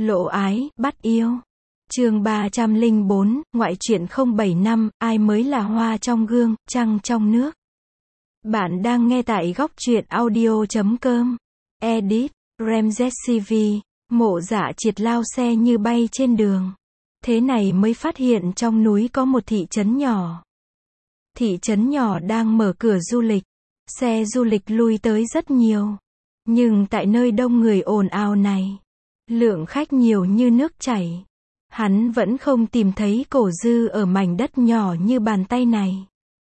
Lộ ái, bắt yêu. Chương 304, ngoại truyện 075, ai mới là hoa trong gương, trăng trong nước. Bạn đang nghe tại góc truyện audio.com. Edit, Ramzes CV, Mộ Dạ Triệt lao xe như bay trên đường. Thế này mới phát hiện trong núi có một thị trấn nhỏ. Thị trấn nhỏ đang mở cửa du lịch. Xe du lịch lui tới rất nhiều. Nhưng tại nơi đông người ồn ào này, lượng khách nhiều như nước chảy. Hắn vẫn không tìm thấy Cổ Dư ở mảnh đất nhỏ như bàn tay này.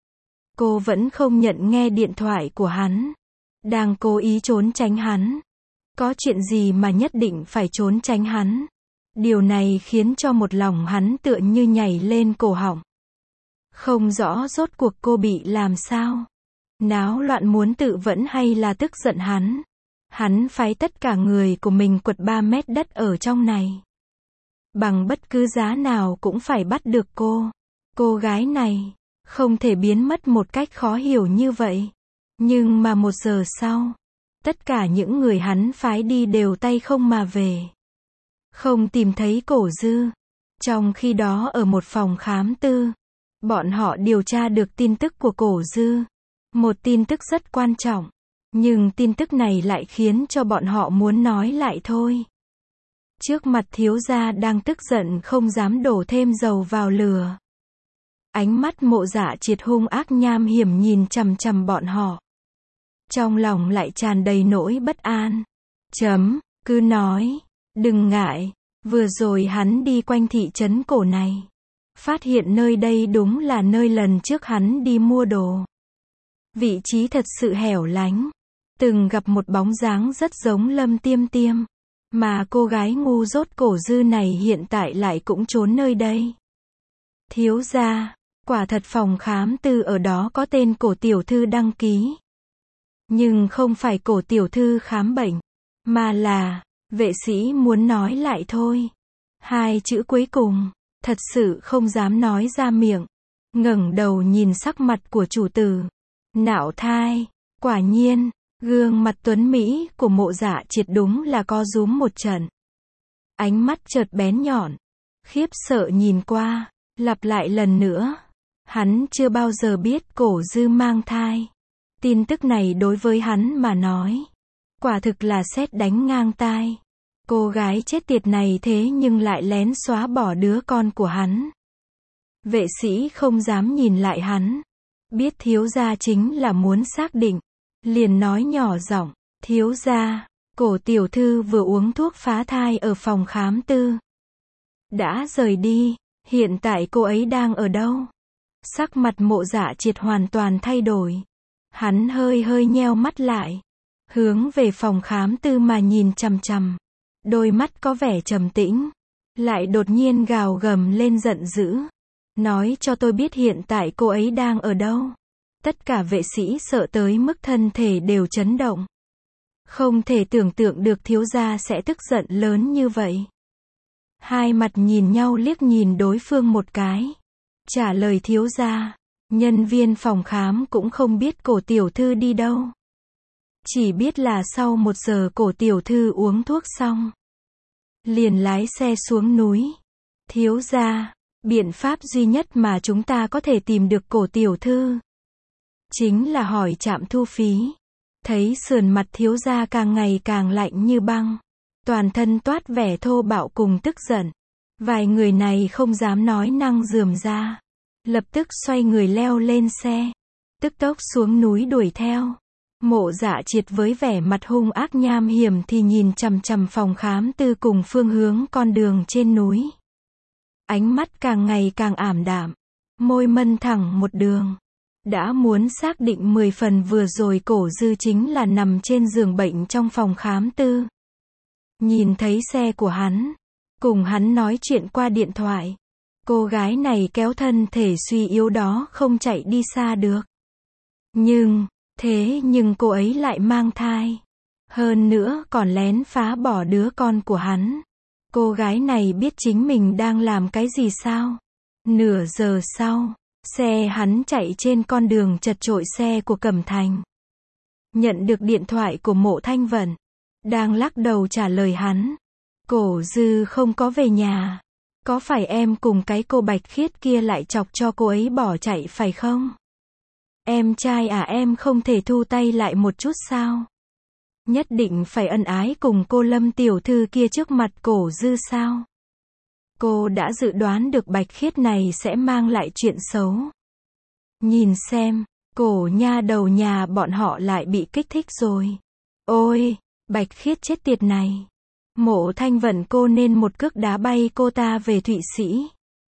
Cô vẫn không nhận nghe điện thoại của hắn. Đang cố ý trốn tránh hắn. Có chuyện gì mà nhất định phải trốn tránh hắn. Điều này khiến cho một lòng hắn tựa như nhảy lên cổ họng. Không rõ rốt cuộc cô bị làm sao. Náo loạn muốn tự vẫn hay là tức giận hắn. Hắn phái tất cả người của mình quật 3 mét đất ở trong này. Bằng bất cứ giá nào cũng phải bắt được cô. Cô gái này không thể biến mất một cách khó hiểu như vậy. Nhưng mà 1 giờ sau, tất cả những người hắn phái đi đều tay không mà về. Không tìm thấy Cổ Dư. Trong khi đó ở một phòng khám tư, bọn họ điều tra được tin tức của Cổ Dư. Một tin tức rất quan trọng. Nhưng tin tức này lại khiến cho bọn họ muốn nói lại thôi. Trước mặt thiếu gia đang tức giận không dám đổ thêm dầu vào lửa. Ánh mắt Mộ Dạ Triệt hung ác nham hiểm nhìn chằm chằm bọn họ. Trong lòng lại tràn đầy nỗi bất an. Cứ nói, đừng ngại, vừa rồi hắn đi quanh thị trấn cổ này. Phát hiện nơi đây đúng là nơi lần trước hắn đi mua đồ. Vị trí thật sự hẻo lánh. Từng gặp một bóng dáng rất giống Lâm Tiêm Tiêm. Mà cô gái ngu dốt Cổ Dư này hiện tại lại cũng trốn nơi đây. Thiếu gia, quả thật phòng khám tư ở đó có tên Cổ tiểu thư đăng ký. Nhưng không phải Cổ tiểu thư khám bệnh, mà là, vệ sĩ muốn nói lại thôi. 2 chữ cuối cùng, thật sự không dám nói ra miệng. Ngẩng đầu nhìn sắc mặt của chủ tử. Nạo thai, quả nhiên. Gương mặt tuấn Mỹ của Mộ Dạ Triệt đúng là co rúm một trận. Ánh mắt chợt bén nhọn. Khiếp sợ nhìn qua, lặp lại lần nữa. Hắn chưa bao giờ biết Cổ Dư mang thai. Tin tức này đối với hắn mà nói, quả thực là sét đánh ngang tai. Cô gái chết tiệt này thế nhưng lại lén xóa bỏ đứa con của hắn. Vệ sĩ không dám nhìn lại hắn. Biết thiếu gia chính là muốn xác định. Liền nói nhỏ giọng, thiếu gia, Cổ tiểu thư vừa uống thuốc phá thai ở phòng khám tư. Đã rời đi, hiện tại cô ấy đang ở đâu? Sắc mặt Mộ Dạ Triệt hoàn toàn thay đổi. Hắn hơi nheo mắt lại. Hướng về phòng khám tư mà nhìn chằm chằm. Đôi mắt có vẻ trầm tĩnh. Lại đột nhiên gào gầm lên giận dữ. Nói cho tôi biết hiện tại cô ấy đang ở đâu. Tất cả vệ sĩ sợ tới mức thân thể đều chấn động. Không thể tưởng tượng được thiếu gia sẽ tức giận lớn như vậy. Hai mặt nhìn nhau liếc nhìn đối phương một cái. Trả lời thiếu gia, nhân viên phòng khám cũng không biết Cổ tiểu thư đi đâu. Chỉ biết là sau 1 giờ Cổ tiểu thư uống thuốc xong, liền lái xe xuống núi. Thiếu gia, biện pháp duy nhất mà chúng ta có thể tìm được Cổ tiểu thư chính là hỏi trạm thu phí. Thấy sườn mặt thiếu gia càng ngày càng lạnh như băng. Toàn thân toát vẻ thô bạo cùng tức giận. Vài người này không dám nói năng rườm ra. Lập tức xoay người leo lên xe. Tức tốc xuống núi đuổi theo. Mộ Dạ Triệt với vẻ mặt hung ác nham hiểm thì nhìn chằm chằm phòng khám tư cùng phương hướng con đường trên núi. Ánh mắt càng ngày càng ảm đạm. Môi mân thẳng một đường. Đã muốn xác định 10 phần vừa rồi Cổ Dư chính là nằm trên giường bệnh trong phòng khám tư. Nhìn thấy xe của hắn, cùng hắn nói chuyện qua điện thoại. Cô gái này kéo thân thể suy yếu đó không chạy đi xa được. Nhưng cô ấy lại mang thai. Hơn nữa còn lén phá bỏ đứa con của hắn. Cô gái này biết chính mình đang làm cái gì sao? Nửa giờ sau, xe hắn chạy trên con đường chật chội xe của Cẩm Thành. Nhận được điện thoại của Mộ Thanh Vận. Đang lắc đầu trả lời hắn. Cổ Dư không có về nhà. Có phải em cùng cái cô Bạch Khiết kia lại chọc cho cô ấy bỏ chạy phải không? Em trai à, em không thể thu tay lại một chút sao? Nhất định phải ân ái cùng cô Lâm tiểu thư kia trước mặt Cổ Dư sao? Cô đã dự đoán được Bạch Khiết này sẽ mang lại chuyện xấu. Nhìn xem, cổ nha đầu nhà bọn họ lại bị kích thích rồi. Ôi, Bạch Khiết chết tiệt này. Mộ Thanh Vận cô nên một cước đá bay cô ta về Thụy Sĩ.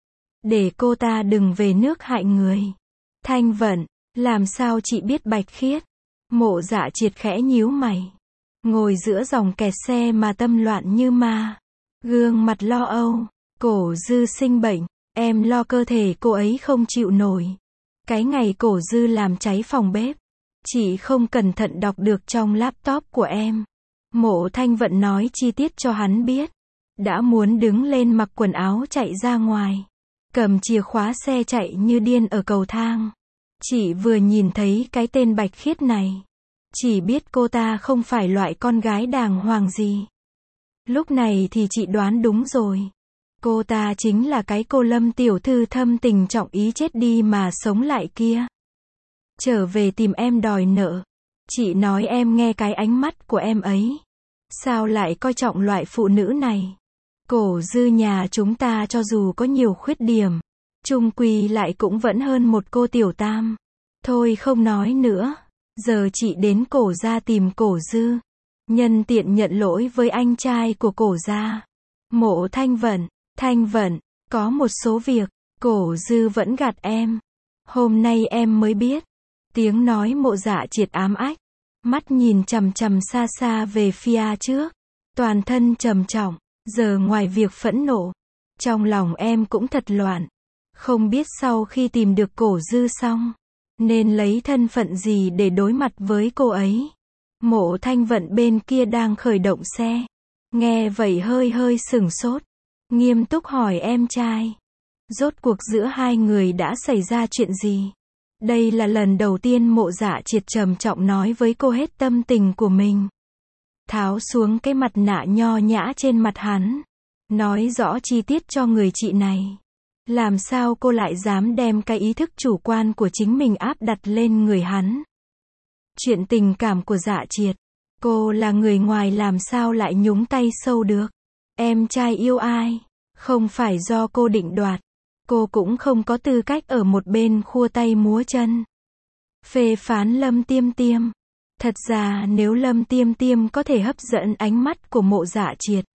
Để cô ta đừng về nước hại người. Thanh Vận, làm sao chị biết Bạch Khiết? Mộ Dạ Triệt khẽ nhíu mày. Ngồi giữa dòng kẹt xe mà tâm loạn như ma. Gương mặt lo âu. Cổ Dư sinh bệnh. Em lo cơ thể cô ấy không chịu nổi. Cái ngày Cổ Dư làm cháy phòng bếp. Chị không cẩn thận đọc được trong laptop của em. Mộ Thanh Vận nói chi tiết cho hắn biết. Đã muốn đứng lên mặc quần áo chạy ra ngoài. Cầm chìa khóa xe chạy như điên ở cầu thang. Chị vừa nhìn thấy cái tên Bạch Khiết này. Chỉ biết cô ta không phải loại con gái đàng hoàng gì. Lúc này thì chị đoán đúng rồi. Cô ta chính là cái cô Lâm tiểu thư thâm tình trọng ý chết đi mà sống lại kia. Trở về tìm em đòi nợ. Chị nói em nghe cái ánh mắt của em ấy. Sao lại coi trọng loại phụ nữ này? Cổ Dư nhà chúng ta cho dù có nhiều khuyết điểm, chung quy lại cũng vẫn hơn một cô tiểu tam. Thôi không nói nữa. Giờ chị đến Cổ gia tìm Cổ Dư. Nhân tiện nhận lỗi với anh trai của Cổ gia. Mộ Thanh Vận, có một số việc, Cổ Dư vẫn gạt em. Hôm nay em mới biết. Tiếng nói Mộ Dạ Triệt ám ách. Mắt nhìn chằm chằm xa xa về phía trước. Toàn thân trầm trọng. Giờ ngoài việc phẫn nộ, trong lòng em cũng thật loạn. Không biết sau khi tìm được Cổ Dư xong, nên lấy thân phận gì để đối mặt với cô ấy. Mộ Thanh Vận bên kia đang khởi động xe. Nghe vậy hơi sửng sốt. Nghiêm túc hỏi em trai. Rốt cuộc giữa hai người đã xảy ra chuyện gì? Đây là lần đầu tiên Mộ Dạ Triệt trầm trọng nói với cô hết tâm tình của mình. Tháo xuống cái mặt nạ nho nhã trên mặt hắn. Nói rõ chi tiết cho người chị này. Làm sao cô lại dám đem cái ý thức chủ quan của chính mình áp đặt lên người hắn? Chuyện tình cảm của Dạ Triệt. Cô là người ngoài làm sao lại nhúng tay sâu được? Em trai yêu ai? Không phải do cô định đoạt. Cô cũng không có tư cách ở một bên khua tay múa chân. Phê phán Lâm Tiêm Tiêm. Thật ra nếu Lâm Tiêm Tiêm có thể hấp dẫn ánh mắt của Mộ Dạ Triệt,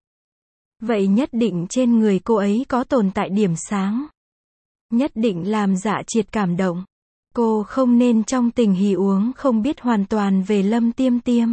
vậy nhất định trên người cô ấy có tồn tại điểm sáng. Nhất định làm Dạ Triệt cảm động. Cô không nên trong tình hì uống không biết hoàn toàn về Lâm Tiêm Tiêm.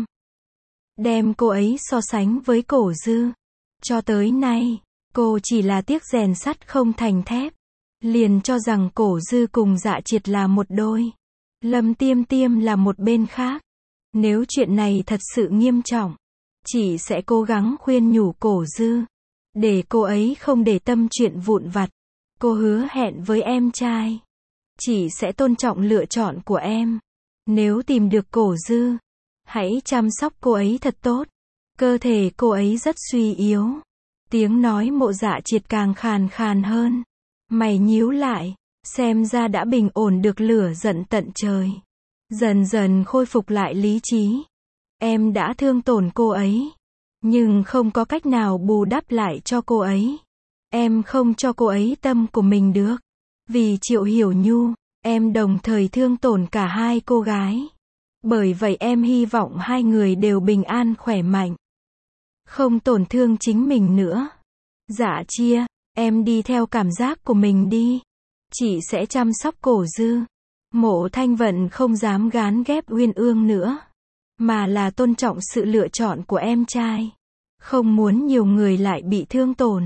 Đem cô ấy so sánh với Cổ Dư. Cho tới nay, cô chỉ là tiếc rèn sắt không thành thép. Liền cho rằng Cổ Dư cùng Dạ Triệt là một đôi. Lâm Tiêm Tiêm là một bên khác. Nếu chuyện này thật sự nghiêm trọng, chị sẽ cố gắng khuyên nhủ Cổ Dư. Để cô ấy không để tâm chuyện vụn vặt. Cô hứa hẹn với em trai. Chị sẽ tôn trọng lựa chọn của em. Nếu tìm được Cổ Dư, hãy chăm sóc cô ấy thật tốt. Cơ thể cô ấy rất suy yếu. Tiếng nói Mộ Dạ Triệt càng khàn khàn hơn. Mày nhíu lại, xem ra đã bình ổn được lửa giận tận trời. Dần dần khôi phục lại lý trí. Em đã thương tổn cô ấy, nhưng không có cách nào bù đắp lại cho cô ấy. Em không cho cô ấy tâm của mình được. Vì Triệu Hiểu Nhu, em đồng thời thương tổn cả hai cô gái. Bởi vậy em hy vọng hai người đều bình an khỏe mạnh. Không tổn thương chính mình nữa. Dạ Chia, em đi theo cảm giác của mình đi. Chị sẽ chăm sóc Cổ Dư. Mộ Thanh Vận không dám gán ghép Uyên Ương nữa, mà là tôn trọng sự lựa chọn của em trai. Không muốn nhiều người lại bị thương tổn.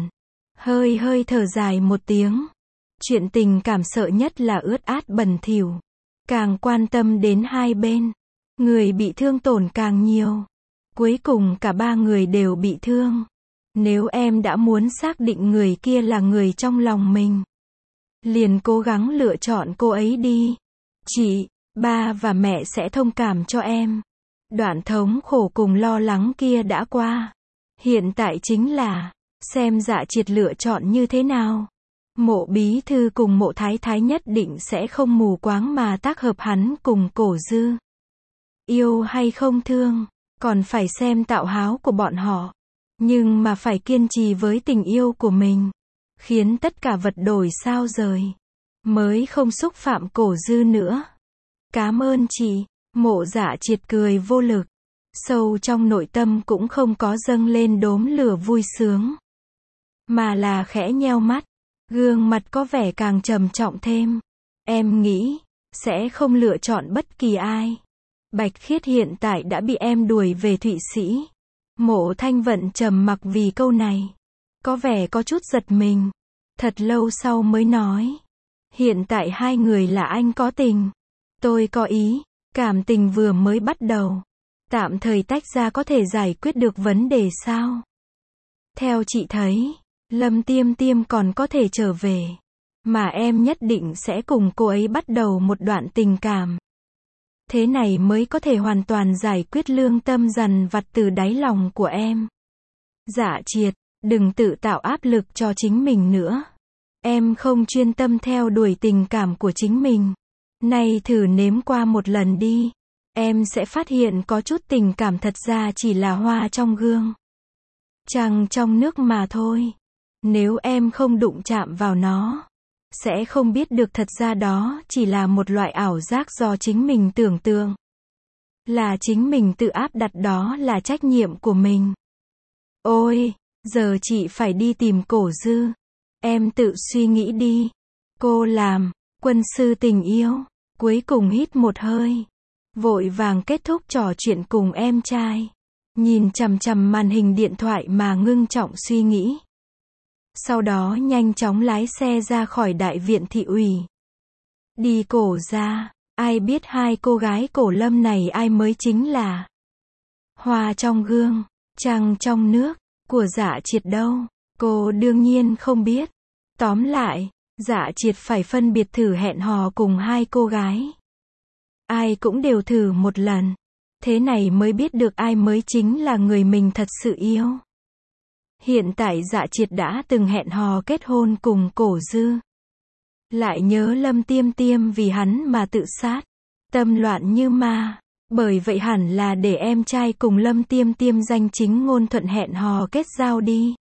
Hơi thở dài một tiếng. Chuyện tình cảm sợ nhất là ướt át bẩn thỉu. Càng quan tâm đến hai bên, người bị thương tổn càng nhiều. Cuối cùng cả ba người đều bị thương. Nếu em đã muốn xác định người kia là người trong lòng mình, liền cố gắng lựa chọn cô ấy đi. Chị, ba và mẹ sẽ thông cảm cho em. Đoạn thống khổ cùng lo lắng kia đã qua. Hiện tại chính là, xem Dạ Triệt lựa chọn như thế nào. Mộ bí thư cùng Mộ Thái Thái nhất định sẽ không mù quáng mà tác hợp hắn cùng Cổ Dư. Yêu hay không thương, còn phải xem tạo háo của bọn họ. Nhưng mà phải kiên trì với tình yêu của mình. Khiến tất cả vật đổi sao rời. Mới không xúc phạm Cổ Dư nữa. Cám ơn chị. Mộ Dạ Triệt cười vô lực. Sâu trong nội tâm cũng không có dâng lên đốm lửa vui sướng. Mà là khẽ nheo mắt. Gương mặt có vẻ càng trầm trọng thêm. Em nghĩ, sẽ không lựa chọn bất kỳ ai. Bạch Khiết hiện tại đã bị em đuổi về Thụy Sĩ. Mộ Thanh Vận trầm mặc vì câu này. Có vẻ có chút giật mình. Thật lâu sau mới nói. Hiện tại hai người là anh có tình. Tôi có ý. Cảm tình vừa mới bắt đầu. Tạm thời tách ra có thể giải quyết được vấn đề sao? Theo chị thấy, Lâm Tiêm Tiêm còn có thể trở về. Mà em nhất định sẽ cùng cô ấy bắt đầu một đoạn tình cảm. Thế này mới có thể hoàn toàn giải quyết lương tâm dằn vặt từ đáy lòng của em. Dạ Triệt, đừng tự tạo áp lực cho chính mình nữa. Em không chuyên tâm theo đuổi tình cảm của chính mình. Nay thử nếm qua một lần đi. Em sẽ phát hiện có chút tình cảm thật ra chỉ là hoa trong gương. Trăng trong nước mà thôi. Nếu em không đụng chạm vào nó, sẽ không biết được thật ra đó chỉ là một loại ảo giác do chính mình tưởng tượng. Là chính mình tự áp đặt, đó là trách nhiệm của mình. Ôi, giờ chị phải đi tìm Cổ Dư. Em tự suy nghĩ đi. Cô làm, quân sư tình yêu. Cuối cùng hít một hơi. Vội vàng kết thúc trò chuyện cùng em trai. Nhìn chằm chằm màn hình điện thoại mà ngưng trọng suy nghĩ. Sau đó nhanh chóng lái xe ra khỏi đại viện thị ủy. Đi Cổ ra, ai biết hai cô gái Cổ Lâm này ai mới chính là hoa trong gương, trăng trong nước, của Dạ Triệt đâu, cô đương nhiên không biết. Tóm lại, Dạ Triệt phải phân biệt thử hẹn hò cùng hai cô gái. Ai cũng đều thử một lần. Thế này mới biết được ai mới chính là người mình thật sự yêu. Hiện tại Dạ Triệt đã từng hẹn hò kết hôn cùng Cổ Dư. Lại nhớ Lâm Tiêm Tiêm vì hắn mà tự sát. Tâm loạn như ma. Bởi vậy hẳn là để em trai cùng Lâm Tiêm Tiêm danh chính ngôn thuận hẹn hò kết giao đi.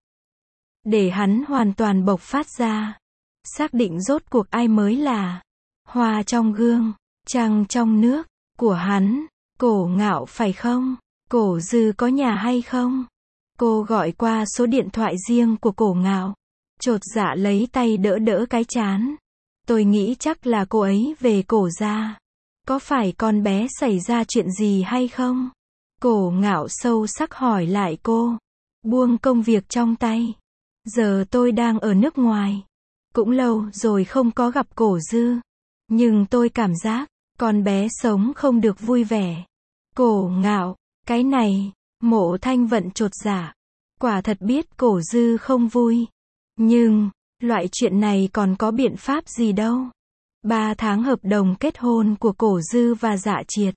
Để hắn hoàn toàn bộc phát ra. Xác định rốt cuộc ai mới là hoa trong gương, trăng trong nước, của hắn. Cổ Ngạo phải không? Cổ Dư có nhà hay không? Cô gọi qua số điện thoại riêng của Cổ Ngạo. Chột dạ lấy tay đỡ đỡ cái trán. Tôi nghĩ chắc là cô ấy về Cổ ra. Có phải con bé xảy ra chuyện gì hay không? Cổ Ngạo sâu sắc hỏi lại cô. Buông công việc trong tay. Giờ tôi đang ở nước ngoài. Cũng lâu rồi không có gặp Cổ Dư. Nhưng tôi cảm giác, con bé sống không được vui vẻ. Cổ Ngạo, cái này, Mộ Thanh Vận chột dạ. Quả thật biết Cổ Dư không vui. Nhưng, loại chuyện này còn có biện pháp gì đâu. 3 tháng hợp đồng kết hôn của Cổ Dư và Dạ Triệt.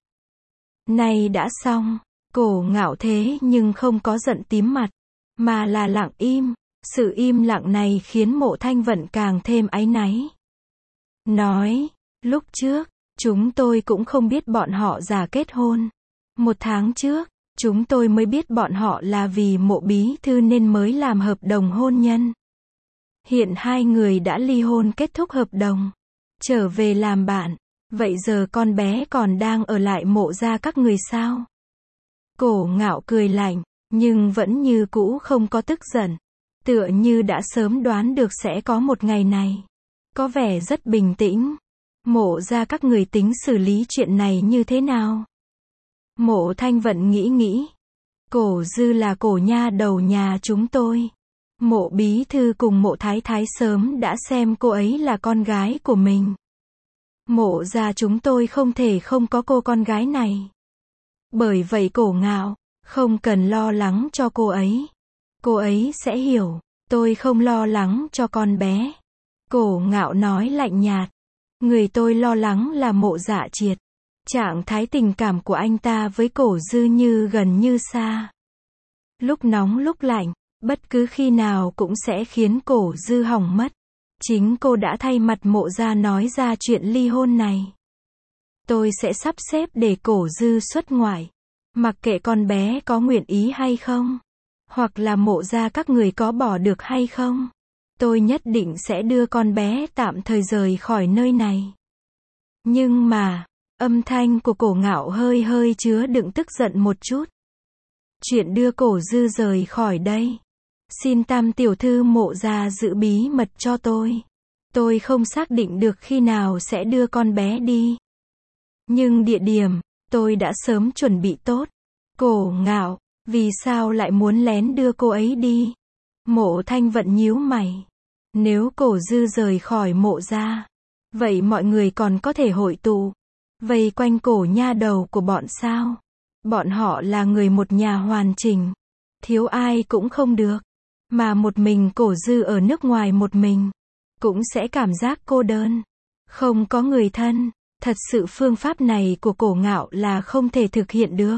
Nay đã xong, Cổ Ngạo thế nhưng không có giận tím mặt. Mà là lặng im. Sự im lặng này khiến Mộ Thanh Vận càng thêm áy náy. Nói, lúc trước, chúng tôi cũng không biết bọn họ già kết hôn. 1 tháng trước, chúng tôi mới biết bọn họ là vì Mộ bí thư nên mới làm hợp đồng hôn nhân. Hiện hai người đã ly hôn kết thúc hợp đồng. Trở về làm bạn. Vậy giờ con bé còn đang ở lại Mộ gia các người sao? Cổ Ngạo cười lạnh, nhưng vẫn như cũ không có tức giận. Tựa như đã sớm đoán được sẽ có một ngày này. Có vẻ rất bình tĩnh. Mộ gia các người tính xử lý chuyện này như thế nào? Mộ Thanh Vận nghĩ. Cổ Dư là cổ nha đầu nhà chúng tôi. Mộ bí thư cùng Mộ Thái Thái sớm đã xem cô ấy là con gái của mình. Mộ gia chúng tôi không thể không có cô con gái này. Bởi vậy Cổ Ngạo, không cần lo lắng cho cô ấy. Cô ấy sẽ hiểu, tôi không lo lắng cho con bé. Cổ Ngạo nói lạnh nhạt. Người tôi lo lắng là Mộ Dạ Triệt. Trạng thái tình cảm của anh ta với Cổ Dư như gần như xa. lúc nóng lúc lạnh, bất cứ khi nào cũng sẽ khiến Cổ Dư hỏng mất. Chính cô đã thay mặt Mộ gia nói ra chuyện ly hôn này. Tôi sẽ sắp xếp để Cổ Dư xuất ngoại. Mặc kệ con bé có nguyện ý hay không. Hoặc là Mộ gia các người có bỏ được hay không. Tôi nhất định sẽ đưa con bé tạm thời rời khỏi nơi này. Nhưng mà, âm thanh của Cổ Ngạo hơi chứa đựng tức giận một chút. Chuyện đưa Cổ Dư rời khỏi đây. Xin Tam tiểu thư Mộ gia giữ bí mật cho tôi. Tôi không xác định được khi nào sẽ đưa con bé đi. Nhưng địa điểm, tôi đã sớm chuẩn bị tốt. Cổ Ngạo, vì sao lại muốn lén đưa cô ấy đi? Mộ Thanh Vận nhíu mày. Nếu Cổ Dư rời khỏi Mộ gia, vậy mọi người còn có thể hội tụ, vây quanh Cổ nha đầu của bọn sao? Bọn họ là người một nhà hoàn chỉnh. Thiếu ai cũng không được. Mà một mình Cổ Dư ở nước ngoài một mình, cũng sẽ cảm giác cô đơn. Không có người thân. Thật sự phương pháp này của Cổ Ngạo là không thể thực hiện được.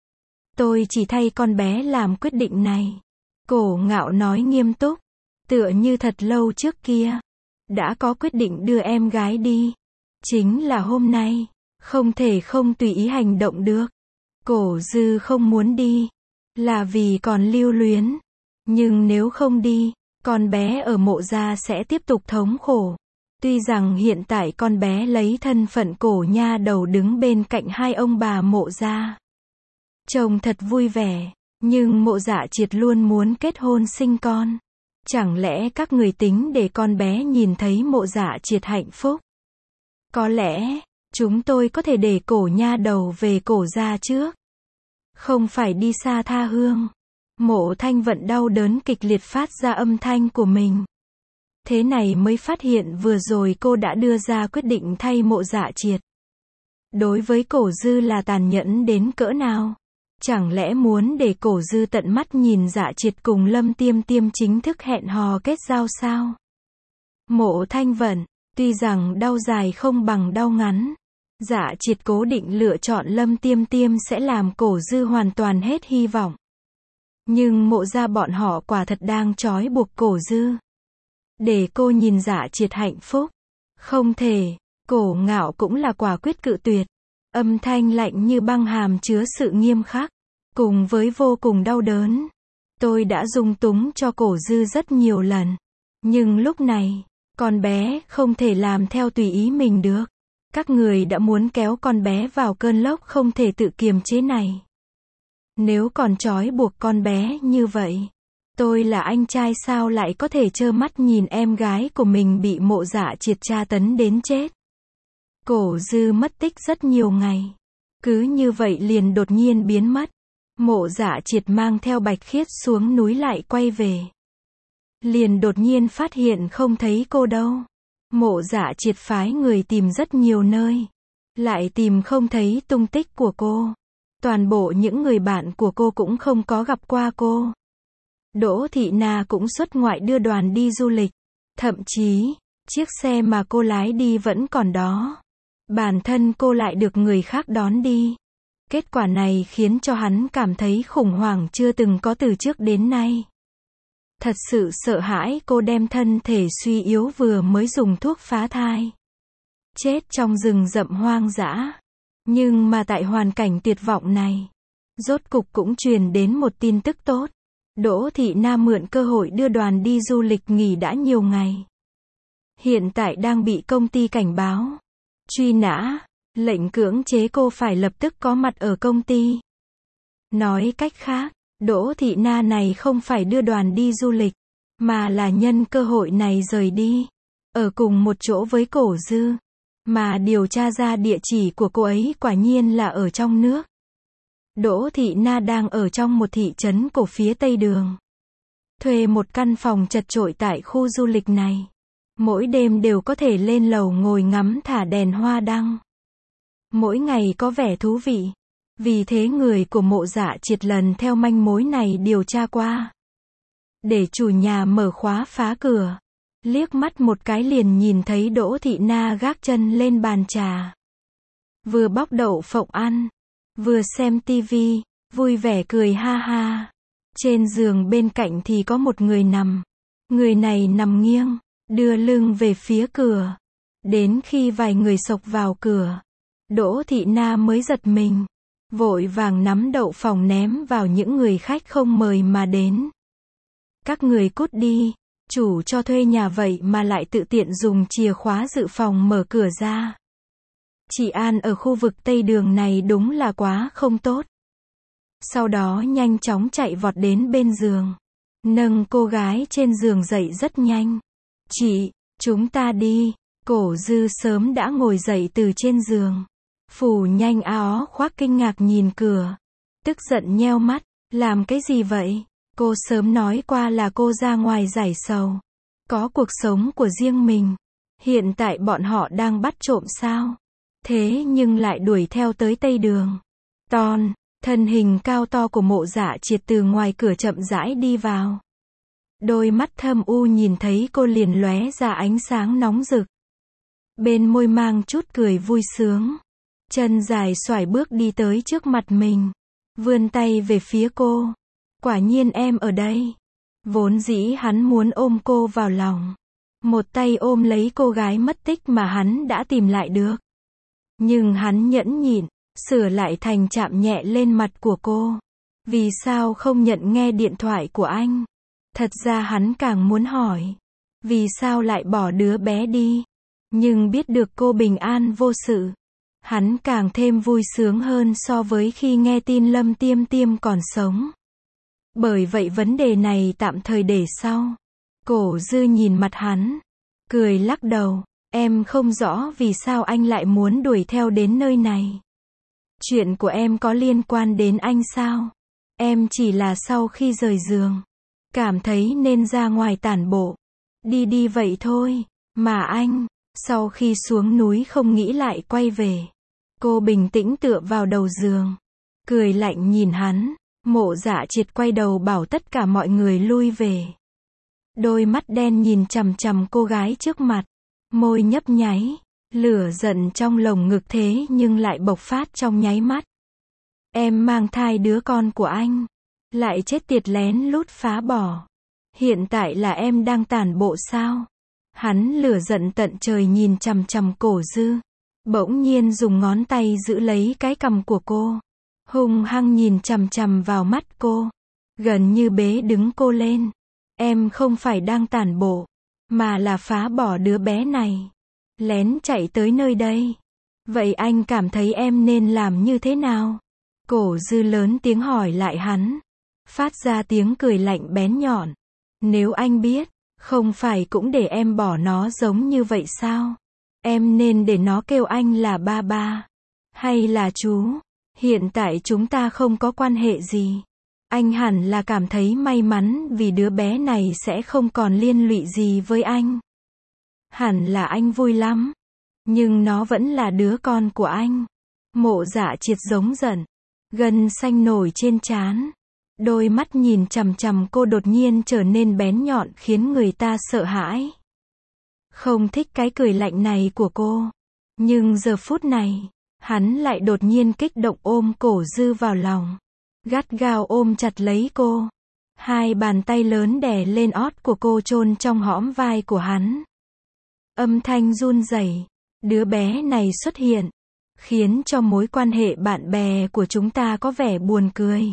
Tôi chỉ thay con bé làm quyết định này. Cổ Ngạo nói nghiêm túc. Tựa như thật lâu trước kia. Đã có quyết định đưa em gái đi. Chính là hôm nay. Không thể không tùy ý hành động được. Cổ Dư không muốn đi. Là vì còn lưu luyến. Nhưng nếu không đi, con bé ở Mộ gia sẽ tiếp tục thống khổ. Tuy rằng hiện tại con bé lấy thân phận Cổ nha đầu đứng bên cạnh hai ông bà Mộ gia. Trông thật vui vẻ, nhưng Mộ Dạ Triệt luôn muốn kết hôn sinh con. Chẳng lẽ các người tính để con bé nhìn thấy Mộ Dạ Triệt hạnh phúc? Có lẽ, chúng tôi có thể để Cổ nha đầu về Cổ gia trước. Không phải đi xa tha hương. Mộ Thanh Vận đau đớn kịch liệt phát ra âm thanh của mình. Thế này mới phát hiện vừa rồi cô đã đưa ra quyết định thay Mộ Dạ Triệt. Đối với Cổ Dư là tàn nhẫn đến cỡ nào? Chẳng lẽ muốn để Cổ Dư tận mắt nhìn Dạ Triệt cùng Lâm Tiêm Tiêm chính thức hẹn hò kết giao sao? Mộ Thanh Vận, tuy rằng đau dài không bằng đau ngắn. Dạ Triệt cố định lựa chọn Lâm Tiêm Tiêm sẽ làm Cổ Dư hoàn toàn hết hy vọng. Nhưng Mộ gia bọn họ quả thật đang trói buộc Cổ Dư. Để cô nhìn Dạ Triệt hạnh phúc. Không thể. Cổ Ngạo cũng là quả quyết cự tuyệt. Âm thanh lạnh như băng hàm chứa sự nghiêm khắc. Cùng với vô cùng đau đớn. Tôi đã dung túng cho Cổ Dư rất nhiều lần. Nhưng lúc này, con bé không thể làm theo tùy ý mình được. Các người đã muốn kéo con bé vào cơn lốc không thể tự kiềm chế này. Nếu còn trói buộc con bé như vậy, tôi là anh trai sao lại có thể trơ mắt nhìn em gái của mình bị Mộ Dạ Triệt tra tấn đến chết. Cổ Dư mất tích rất nhiều ngày. Cứ như vậy liền đột nhiên biến mất. Mộ Dạ Triệt mang theo Bạch Khiết xuống núi lại quay về. Liền đột nhiên phát hiện không thấy cô đâu. Mộ Dạ Triệt phái người tìm rất nhiều nơi. Lại tìm không thấy tung tích của cô. Toàn bộ những người bạn của cô cũng không có gặp qua cô. Đỗ Thị Na cũng xuất ngoại đưa đoàn đi du lịch. Thậm chí, chiếc xe mà cô lái đi vẫn còn đó. Bản thân cô lại được người khác đón đi. Kết quả này khiến cho hắn cảm thấy khủng hoảng chưa từng có từ trước đến nay. Thật sự sợ hãi cô đem thân thể suy yếu vừa mới dùng thuốc phá thai. Chết trong rừng rậm hoang dã. Nhưng mà tại hoàn cảnh tuyệt vọng này, rốt cục cũng truyền đến một tin tức tốt. Đỗ Thị Na mượn cơ hội đưa đoàn đi du lịch nghỉ đã nhiều ngày. Hiện tại đang bị công ty cảnh báo. Truy nã, lệnh cưỡng chế cô phải lập tức có mặt ở công ty. Nói cách khác, Đỗ Thị Na này không phải đưa đoàn đi du lịch, mà là nhân cơ hội này rời đi. Ở cùng một chỗ với Cổ Dư. Mà điều tra ra địa chỉ của cô ấy quả nhiên là ở trong nước. Đỗ Thị Na đang ở trong một thị trấn cổ phía Tây Đường. Thuê một căn phòng chật chội tại khu du lịch này. Mỗi đêm đều có thể lên lầu ngồi ngắm thả đèn hoa đăng. Mỗi ngày có vẻ thú vị. Vì thế người của Mộ Dạ Triệt lần theo manh mối này điều tra qua. Để chủ nhà mở khóa phá cửa. Liếc mắt một cái liền nhìn thấy Đỗ Thị Na gác chân lên bàn trà. Vừa bóc đậu phộng ăn. Vừa xem tivi. Vui vẻ cười ha ha. Trên giường bên cạnh thì có một người nằm. Người này nằm nghiêng, đưa lưng về phía cửa. Đến khi vài người xộc vào cửa, Đỗ Thị Na mới giật mình, vội vàng nắm đậu phộng ném vào những người khách không mời mà đến. Các người cút đi, chủ cho thuê nhà vậy mà lại tự tiện dùng chìa khóa dự phòng mở cửa ra. Chị An ở khu vực Tây Đường này đúng là quá không tốt. Sau đó nhanh chóng chạy vọt đến bên giường, nâng cô gái trên giường dậy rất nhanh. Chị, chúng ta đi. Cổ Dư sớm đã ngồi dậy từ trên giường. Phù Nhanh áo khoác kinh ngạc nhìn cửa. Tức giận nheo mắt, làm cái gì vậy? Cô sớm nói qua là cô ra ngoài giải sầu. Có cuộc sống của riêng mình. Hiện tại bọn họ đang bắt trộm sao? Thế nhưng lại đuổi theo tới Tây Đường. Thân hình cao to của Mộ Dạ Triệt từ ngoài cửa chậm rãi đi vào. Đôi mắt thâm u nhìn thấy cô liền lóe ra ánh sáng nóng rực. Bên môi mang chút cười vui sướng. Chân dài xoải bước đi tới trước mặt mình. Vươn tay về phía cô. Quả nhiên em ở đây. Vốn dĩ hắn muốn ôm cô vào lòng. Một tay ôm lấy cô gái mất tích mà hắn đã tìm lại được. Nhưng hắn nhẫn nhịn, sửa lại thành chạm nhẹ lên mặt của cô. Vì sao không nhận nghe điện thoại của anh? Thật ra hắn càng muốn hỏi. Vì sao lại bỏ đứa bé đi? Nhưng biết được cô bình an vô sự. Hắn càng thêm vui sướng hơn so với khi nghe tin Lâm Tiêm Tiêm còn sống. Bởi vậy vấn đề này tạm thời để sau. Cổ Dư nhìn mặt hắn, cười lắc đầu. Em không rõ vì sao anh lại muốn đuổi theo đến nơi này. Chuyện của em có liên quan đến anh sao? Em chỉ là sau khi rời giường, cảm thấy nên ra ngoài tản bộ. Đi vậy thôi. Mà anh, sau khi xuống núi không nghĩ lại quay về. Cô bình tĩnh tựa vào đầu giường, cười lạnh nhìn hắn. Mộ Dạ Triệt quay đầu bảo tất cả mọi người lui về. Đôi mắt đen nhìn chằm chằm cô gái trước mặt. Môi nhấp nháy. Lửa giận trong lồng ngực thế nhưng lại bộc phát trong nháy mắt. Em mang thai đứa con của anh. Lại chết tiệt lén lút phá bỏ. Hiện tại là em đang tản bộ sao? Hắn lửa giận tận trời nhìn chằm chằm Cổ Dư. Bỗng nhiên dùng ngón tay giữ lấy cái cằm của cô. Hung hăng nhìn chằm chằm vào mắt cô. Gần như bế đứng cô lên. Em không phải đang tản bộ, mà là phá bỏ đứa bé này. Lén chạy tới nơi đây. Vậy anh cảm thấy em nên làm như thế nào? Cổ Dư lớn tiếng hỏi lại hắn. Phát ra tiếng cười lạnh bén nhọn. Nếu anh biết, không phải cũng để em bỏ nó giống như vậy sao? Em nên để nó kêu anh là ba ba. Hay là chú. Hiện tại chúng ta không có quan hệ gì. Anh hẳn là cảm thấy may mắn vì đứa bé này sẽ không còn liên lụy gì với anh. Hẳn là anh vui lắm. Nhưng nó vẫn là đứa con của anh. Mộ Dạ Triệt giống giận. Gân xanh nổi trên trán. Đôi mắt nhìn chằm chằm cô đột nhiên trở nên bén nhọn khiến người ta sợ hãi. Không thích cái cười lạnh này của cô. Nhưng giờ phút này, hắn lại đột nhiên kích động ôm Cổ Dư vào lòng. Gắt gao ôm chặt lấy cô. Hai bàn tay lớn đè lên ót của cô chôn trong hõm vai của hắn. Âm thanh run rẩy. Đứa bé này xuất hiện, khiến cho mối quan hệ bạn bè của chúng ta có vẻ buồn cười.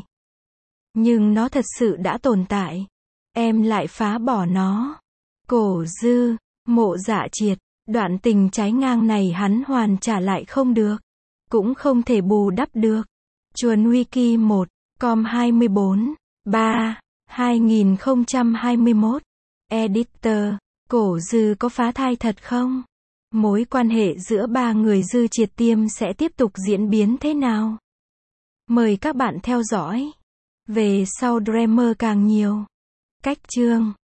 Nhưng nó thật sự đã tồn tại. Em lại phá bỏ nó. Cổ Dư, Mộ Dạ Triệt, đoạn tình trái ngang này hắn hoàn trả lại không được. Cũng không thể bù đắp được. Chuồn Wiki 1, com 24, 3, 2021. Editor, Cổ Dư có phá thai thật không? Mối quan hệ giữa ba người Dư Triệt Tiêm sẽ tiếp tục diễn biến thế nào? Mời các bạn theo dõi. Về sau drama càng nhiều. Cách chương